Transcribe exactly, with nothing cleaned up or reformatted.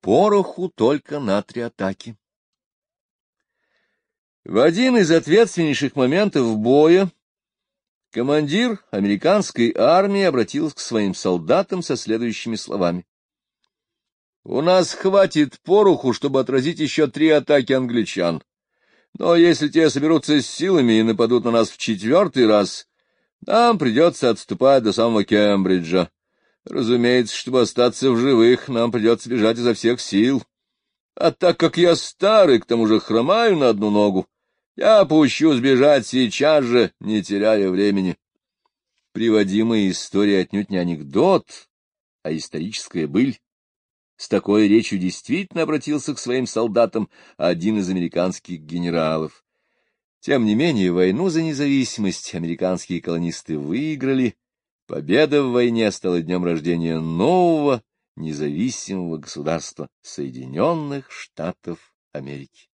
пороху только на три атаки. В один из ответственнейших моментов боя командир американской армии обратился к своим солдатам со следующими словами. «У нас хватит пороху, чтобы отразить еще три атаки англичан. Но если те соберутся с силами и нападут на нас в четвертый раз, нам придется отступать до самого Кембриджа. Разумеется, чтобы остаться в живых, нам придется бежать изо всех сил. А так как я старый, к тому же хромаю на одну ногу, я пущу сбежать сейчас же, не теряя времени». Приводимая история отнюдь не анекдот, а историческая быль. С такой речью действительно обратился к своим солдатам один из американских генералов. Тем не менее, войну за независимость американские колонисты выиграли. Победа в войне стала днем рождения нового независимого государства — Соединенных Штатов Америки.